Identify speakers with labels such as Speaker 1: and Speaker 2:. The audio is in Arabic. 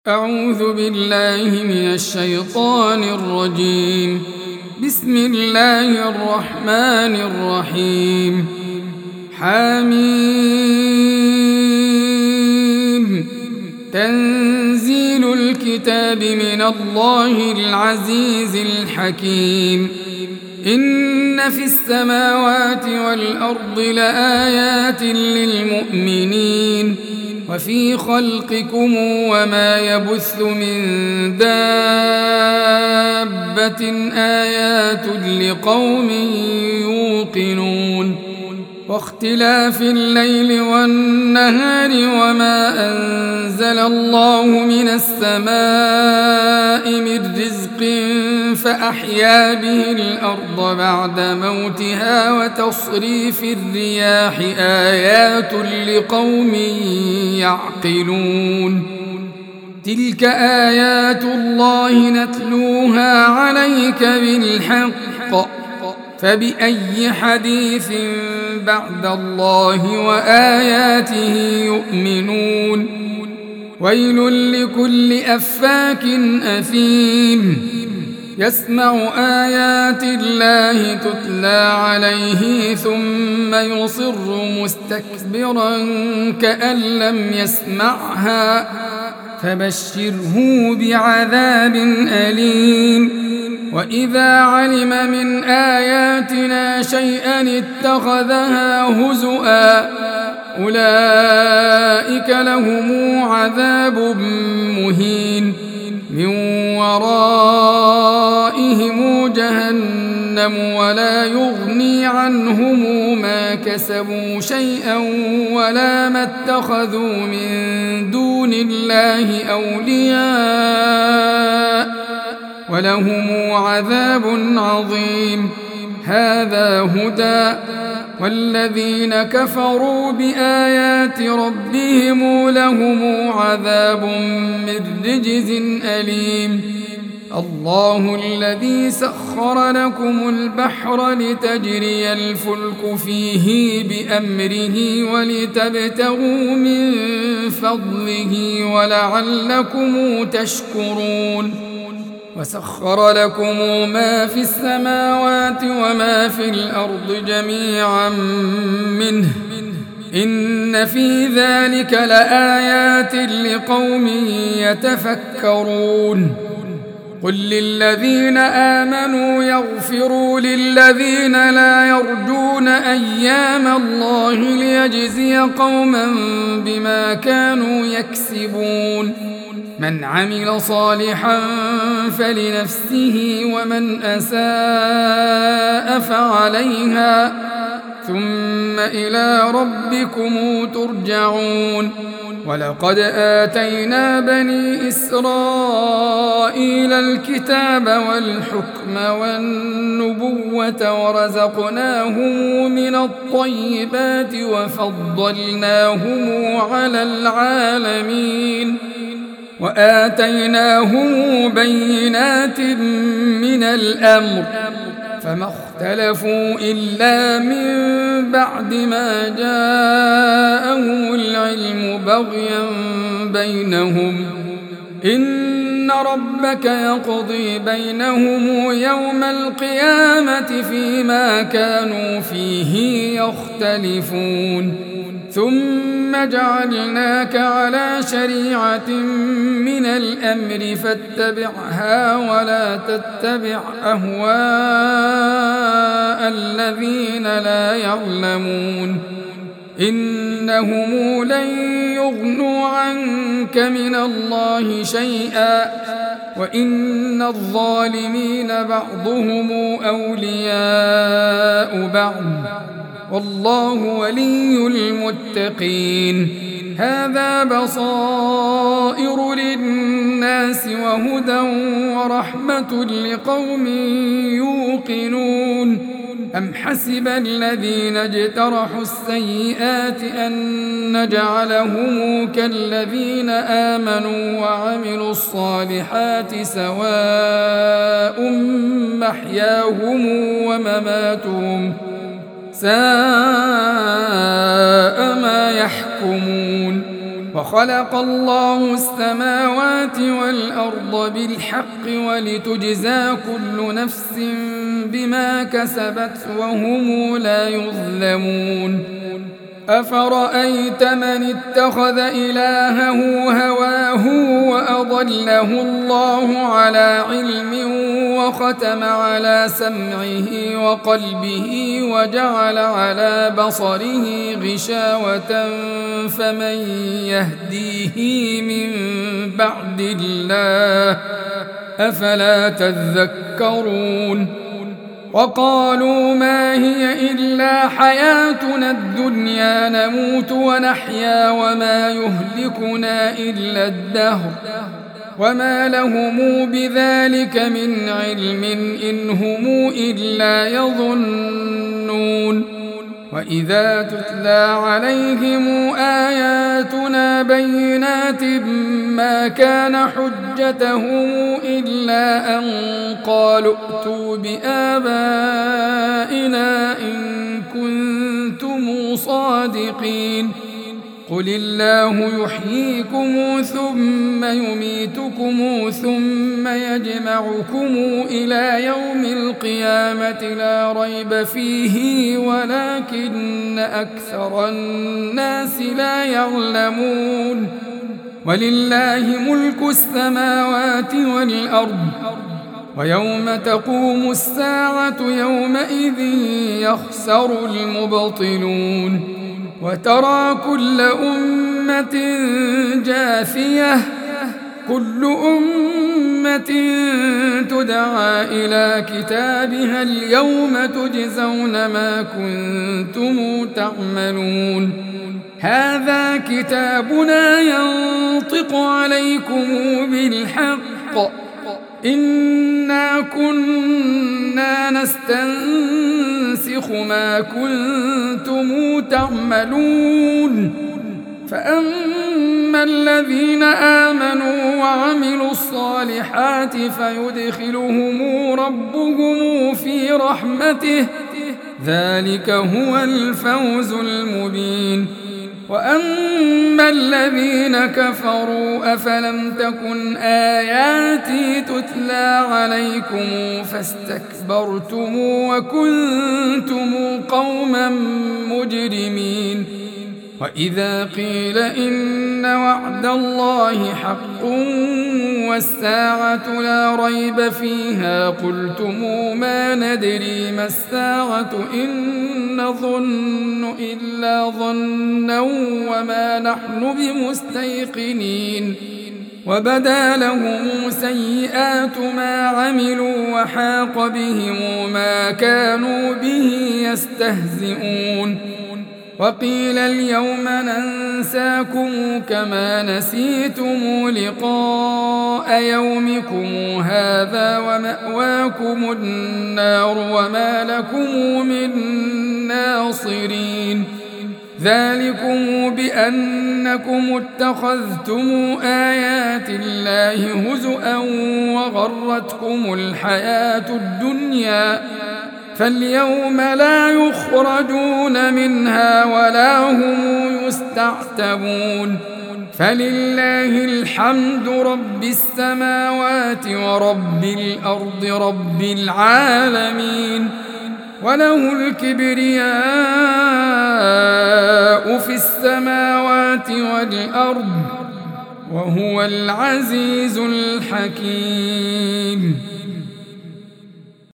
Speaker 1: أعوذ بالله من الشيطان الرجيم. بسم الله الرحمن الرحيم. حميم. تنزيل الكتاب من الله العزيز الحكيم. إن في السماوات والأرض لآيات للمؤمنين وفي خلقكم وما يبث من دابة آيات لقوم يوقنون. واختلاف الليل والنهار وما أنزل الله من السماء من رزق فأحيا به الأرض بعد موتها وتصريف الرياح آيات لقوم يعقلون. تلك آيات الله نتلوها عليك بالحق فبأي حديث بعد الله وآياته يؤمنون. ويل لكل أفاك أثيم يسمع آيات الله تتلى عليه ثم يصر مستكبرا كأن لم يسمعها فبشره بعذاب أليم. وإذا علم من آياتنا شيئا اتخذها هزؤا أولئك لهم عذاب مهين من ورائهم جهنم ولا يغني عنهم ما كسبوا شيئا ولا ما اتخذوا من دون الله أولياء ولهم عذاب عظيم. هذا هدى والذين كفروا بآيات ربهم لهم عذاب من رجز أليم. الله الذي سخر لكم البحر لتجري الفلك فيه بأمره ولتبتغوا من فضله ولعلكم تشكرون. وسخر لكم ما في السماوات وما في الأرض جميعا منه إن في ذلك لآيات لقوم يتفكرون. قل للذين آمنوا يغفروا للذين لا يرجون أيام الله ليجزي قوما بما كانوا يكسبون. من عمل صالحا فلنفسه ومن أساء فعليها ثم إلى ربكم ترجعون. ولقد آتينا بني إسرائيل الكتاب والحكم والنبوة ورزقناهم من الطيبات وفضلناهم على العالمين وآتيناهم بينات من الأمر فما اختلفوا إلا من بعد ما جاءهم العلم بغيا بينهم. إن ربك يقضي بينهم يوم القيامة فيما كانوا فيه يختلفون. ثم جعلناك على شريعة من الأمر فاتبعها ولا تتبع أهواء الذين لا يعلمون إنهم لن يغنوا عنك من الله شيئا وإن الظالمين بعضهم أولياء بعض والله ولي المتقين. هذا بصائر للناس وهدى ورحمة لقوم يوقنون. أم حسب الذين اجترحوا السيئات أن نجعلهم كالذين آمنوا وعملوا الصالحات سواء محياهم ومماتهم ساء ما يحكمون. وخلق الله السماوات والأرض بالحق ولتجزى كل نفس بما كسبت وهم لا يظلمون أفرأيت من اتخذ إلهه هواه وأضله الله على علم وختم على سمعه وقلبه وجعل على بصره غشاوة فمن يهديه من بعد الله أفلا تذكرون وقالوا ما هي إلا حياتنا الدنيا نموت ونحيا وما يهلكنا إلا الدهر وما لهم بذلك من علم إن هم إلا يظنون وإذا تتلى عليهم آياتنا بينات ما كان حجتهم إلا أن قالوا ائتوا بآبائنا إن كنتم صادقين قل الله يحييكم ثم يميتكم ثم يجمعكم إلى يوم القيامة لا ريب فيه ولكن أكثر الناس لا يعلمون ولله ملك السماوات والأرض ويوم تقوم الساعة يومئذ يخسر المبطلون وترى كل أمة جاثية كل أمة تدعى إلى كتابها اليوم تجزون ما كنتم تعملون هذا كتابنا ينطق عليكم بالحق إنا كنا نستنسخ ما كنتم تعملون فأما الذين آمنوا وعملوا الصالحات فيدخلهم ربهم في رحمته ذلك هو الفوز المبين وأما الذين كفروا أفلم تكن آياتي تتلى عليكم فاستكبرتم وكنتم قوما مجرمين وإذا قيل إن وعد الله حق والساعة لا ريب فيها قلتم ما ندري ما الساعة إن نظن إلا ظنا وما نحن بمستيقنين وبدا لهم سيئات ما عملوا وحاق بهم ما كانوا به يستهزئون وقيل اليوم ننساكم كما نسيتم لقاء يومكم هذا ومأواكم النار وما لكم من ناصرين ذلكم بأنكم اتخذتم آيات الله هزؤا وغرتكم الحياة الدنيا فاليوم لا يخرجون منها ولا هم يستعتبون فلله الحمد رب السماوات ورب الأرض رب العالمين وله الكبرياء في السماوات والأرض وهو العزيز الحكيم